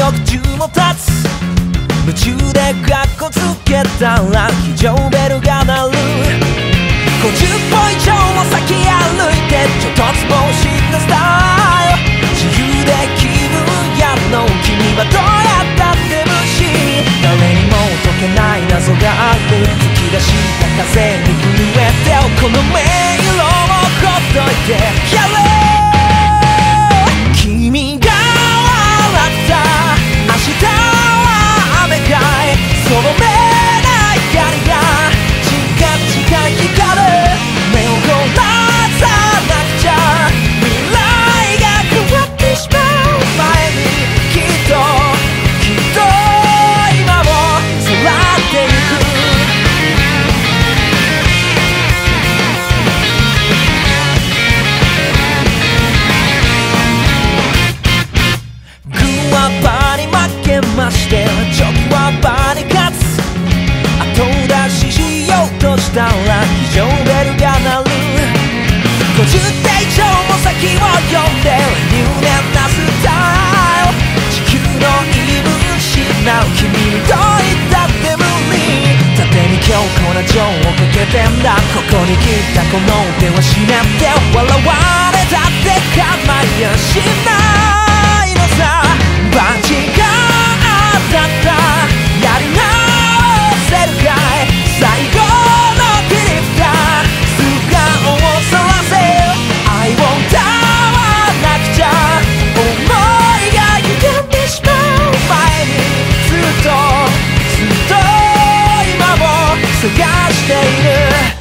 60も経つ夢中でカッコつけたら非常ベルが鳴る50歩以上も先歩いてちょっとつぼしたスタイル自由で気分屋の君はどうやったって無視誰にも解けない謎がある吹き出した風に震えてこの迷路をほっといてやれ君が笑った明日は雨かいその目ない光がチカチカ光る目を凝らさなくちゃ未来が変わってしまう前にきっと今を育ってゆくグはパーに負けましてチョキはパーに勝つ後出ししようとしたら非常ベルが鳴る50手以上も先を読んで入念なスタイル地球の言い分失う君にどう言ったって無理縦に強固な情をかけてんだここに来たこの手は湿って笑われたって構いやしないのさバチが当たったやり直せるかい最後の切り札素顔をそらせ愛を歌わなくちゃ思いが歪んでしまう前にずっと今を探している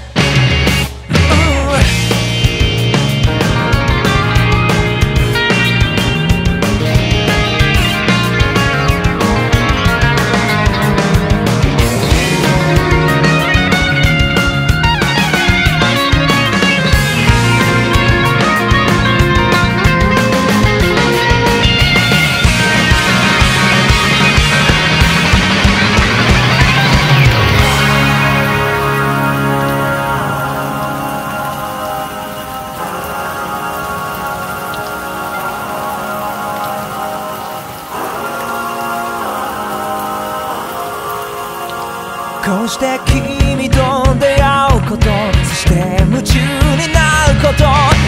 こうして君と出会うことそして夢中になること誰が分か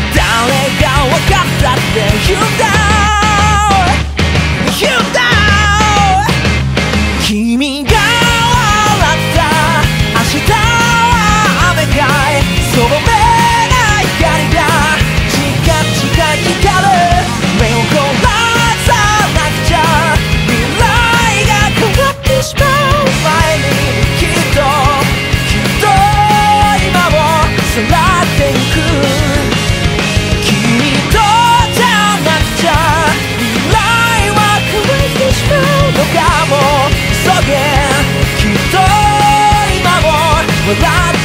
ったって言うんだ言うんだ君が笑った明日は雨かいその目ない光がチカチカ光る目を凝らさなくちゃ未来が変わってしまう前にさらってゆく君とじゃなくちゃ未来は変わってしまうのかも急げきっと今を笑って